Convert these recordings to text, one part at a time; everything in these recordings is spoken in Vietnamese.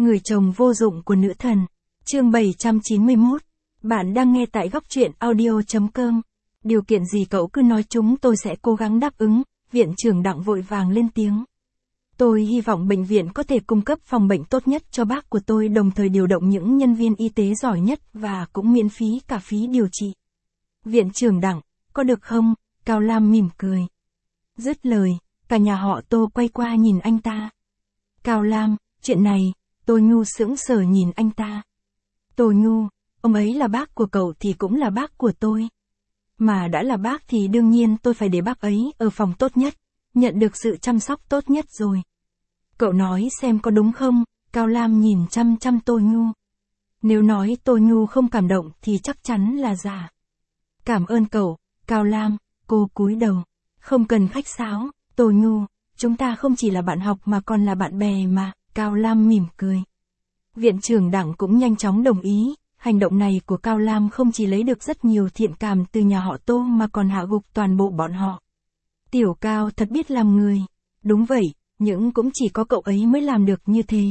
Người chồng vô dụng của nữ thần. Chương 791. Bạn đang nghe tại góc truyện audio.com. Điều kiện gì cậu cứ nói, chúng tôi sẽ cố gắng đáp ứng. Viện trưởng Đặng vội vàng lên tiếng. Tôi hy vọng bệnh viện có thể cung cấp phòng bệnh tốt nhất cho bác của tôi, đồng thời điều động những nhân viên y tế giỏi nhất và cũng miễn phí cả phí điều trị. Viện trưởng Đặng, có được không? Cao Lam mỉm cười. Dứt lời, cả nhà họ Tô quay qua nhìn anh ta. Cao Lam, chuyện này, Tô Nhu sững sờ nhìn anh ta. Tô Nhu, ông ấy là bác của cậu thì cũng là bác của tôi. Mà đã là bác thì đương nhiên tôi phải để bác ấy ở phòng tốt nhất, nhận được sự chăm sóc tốt nhất rồi. Cậu nói xem có đúng không? Cao Lam nhìn chăm chăm Tô Nhu. Nếu nói Tô Nhu không cảm động thì chắc chắn là giả. Cảm ơn cậu, Cao Lam, cô cúi đầu. Không cần khách sáo, Tô Nhu, chúng ta không chỉ là bạn học mà còn là bạn bè mà, Cao Lam mỉm cười. Viện trưởng Đặng cũng nhanh chóng đồng ý, hành động này của Cao Lam không chỉ lấy được rất nhiều thiện cảm từ nhà họ Tô mà còn hạ gục toàn bộ bọn họ. Tiểu Cao thật biết làm người. Đúng vậy, nhưng cũng chỉ có cậu ấy mới làm được như thế.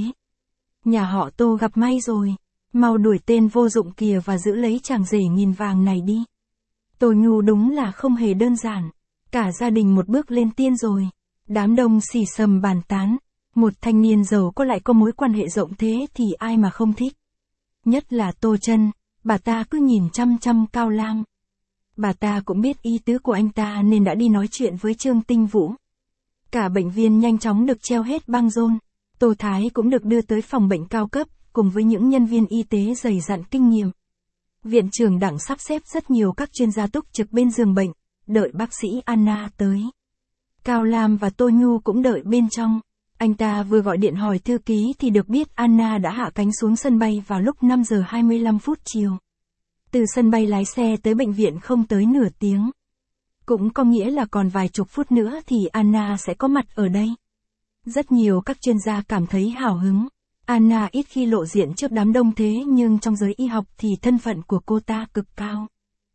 Nhà họ Tô gặp may rồi. Mau đuổi tên vô dụng kìa và giữ lấy chàng rể nghìn vàng này đi. Tô Nhu đúng là không hề đơn giản. Cả gia đình một bước lên tiên rồi. Đám đông xì xầm bàn tán. Một thanh niên giàu có lại có mối quan hệ rộng thế thì ai mà không thích. Nhất là Tô Chân, bà ta cứ nhìn chăm chăm Cao Lam. Bà ta cũng biết ý tứ của anh ta nên đã đi nói chuyện với Trương Tinh Vũ. Cả bệnh viện nhanh chóng được treo hết băng rôn. Tô Thái cũng được đưa tới phòng bệnh cao cấp, cùng với những nhân viên y tế dày dặn kinh nghiệm. Viện trưởng Đặng sắp xếp rất nhiều các chuyên gia túc trực bên giường bệnh, đợi bác sĩ Anna tới. Cao Lam và Tô Nhu cũng đợi bên trong. Anh ta vừa gọi điện hỏi thư ký thì được biết Anna đã hạ cánh xuống sân bay vào lúc 5 giờ 25 phút chiều. Từ sân bay lái xe tới bệnh viện không tới nửa tiếng. Cũng có nghĩa là còn vài chục phút nữa thì Anna sẽ có mặt ở đây. Rất nhiều các chuyên gia cảm thấy hào hứng. Anna ít khi lộ diện trước đám đông thế nhưng trong giới y học thì thân phận của cô ta cực cao.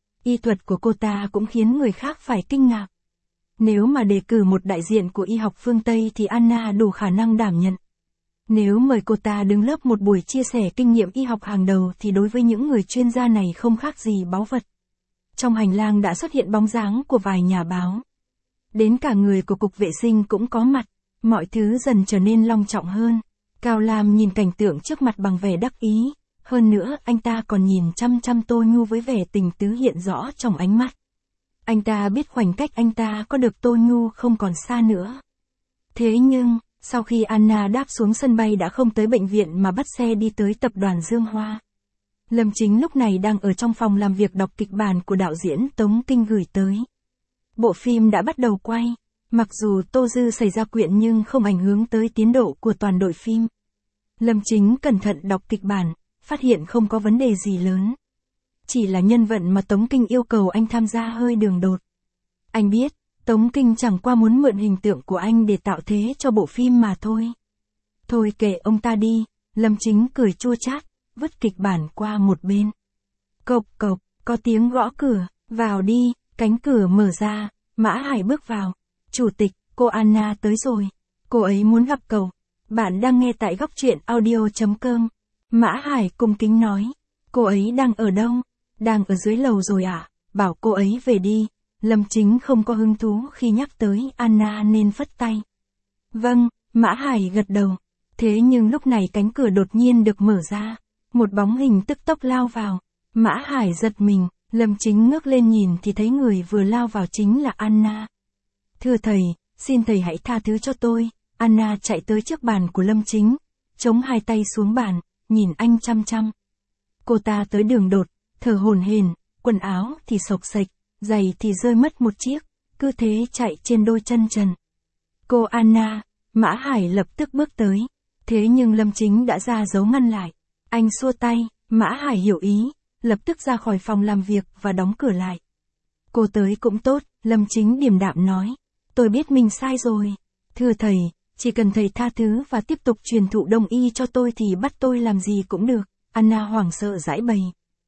Y thuật của cô ta cũng khiến người khác phải kinh ngạc. Nếu mà đề cử một đại diện của y học phương Tây thì Anna đủ khả năng đảm nhận. Nếu mời cô ta đứng lớp một buổi chia sẻ kinh nghiệm y học hàng đầu thì đối với những người chuyên gia này không khác gì báu vật. Trong hành lang đã xuất hiện bóng dáng của vài nhà báo. Đến cả người của cục vệ sinh cũng có mặt. Mọi thứ dần trở nên long trọng hơn. Cao Lam nhìn cảnh tượng trước mặt bằng vẻ đắc ý. Hơn nữa anh ta còn nhìn chăm chăm Tô Nhu với vẻ tình tứ hiện rõ trong ánh mắt. Anh ta biết khoảnh cách anh ta có được Tô Nhu không còn xa nữa. Thế nhưng, sau khi Anna đáp xuống sân bay đã không tới bệnh viện mà bắt xe đi tới tập đoàn Dương Hoa. Lâm Chính lúc này đang ở trong phòng làm việc đọc kịch bản của đạo diễn Tống Kinh gửi tới. Bộ phim đã bắt đầu quay. Mặc dù Tô Dư xảy ra chuyện nhưng không ảnh hưởng tới tiến độ của toàn đội phim. Lâm Chính cẩn thận đọc kịch bản, phát hiện không có vấn đề gì lớn. Chỉ là nhân vật mà Tống Kinh yêu cầu anh tham gia hơi đường đột. Anh biết, Tống Kinh chẳng qua muốn mượn hình tượng của anh để tạo thế cho bộ phim mà thôi. Thôi kệ ông ta đi, Lâm Chính cười chua chát, vứt kịch bản qua một bên. Cộc cộc, có tiếng gõ cửa, vào đi, cánh cửa mở ra, Mã Hải bước vào. Chủ tịch, cô Anna tới rồi. Cô ấy muốn gặp cậu. Bạn đang nghe tại góc truyện audio.com. Mã Hải cung kính nói. Cô ấy đang ở đâu? Đang ở dưới lầu rồi à? Bảo cô ấy về đi. Lâm Chính không có hứng thú khi nhắc tới Anna nên phất tay. Vâng, Mã Hải gật đầu. Thế nhưng lúc này cánh cửa đột nhiên được mở ra. Một bóng hình tức tốc lao vào. Mã Hải giật mình. Lâm Chính ngước lên nhìn thì thấy người vừa lao vào chính là Anna. Thưa thầy, xin thầy hãy tha thứ cho tôi. Anna chạy tới trước bàn của Lâm Chính, chống hai tay xuống bàn, nhìn anh chăm chăm. Cô ta tới đường đột, thở hổn hển, quần áo thì xộc xệch, giày thì rơi mất một chiếc, cứ thế chạy trên đôi chân trần. Cô Anna, Mã Hải lập tức bước tới, thế nhưng Lâm Chính đã ra dấu ngăn lại. Anh xua tay, Mã Hải hiểu ý, lập tức ra khỏi phòng làm việc và đóng cửa lại. Cô tới cũng tốt, Lâm Chính điềm đạm nói. Tôi biết mình sai rồi. Thưa thầy, chỉ cần thầy tha thứ và tiếp tục truyền thụ đông y cho tôi thì bắt tôi làm gì cũng được. Anna hoảng sợ giãi bày.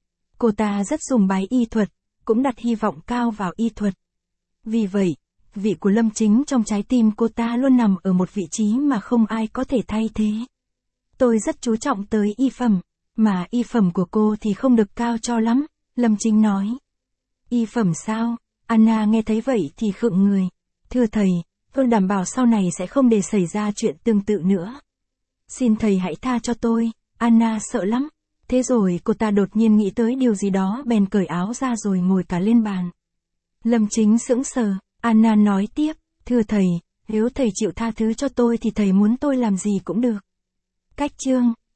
Cô ta rất sùng bái y thuật, cũng đặt hy vọng cao vào y thuật. Vì vậy, vị của Lâm Chính trong trái tim cô ta luôn nằm ở một vị trí mà không ai có thể thay thế. Tôi rất chú trọng tới y phẩm, mà y phẩm của cô thì không được cao cho lắm, Lâm Chính nói. Y phẩm sao? Anna nghe thấy vậy thì khựng người. Thưa thầy, tôi đảm bảo sau này sẽ không để xảy ra chuyện tương tự nữa. Xin thầy hãy tha cho tôi, Anna sợ lắm. Thế rồi cô ta đột nhiên nghĩ tới điều gì đó bèn cởi áo ra rồi ngồi cả lên bàn. Lâm Chính sững sờ, Anna nói tiếp, thưa thầy, nếu thầy chịu tha thứ cho tôi thì thầy muốn tôi làm gì cũng được. Cách chương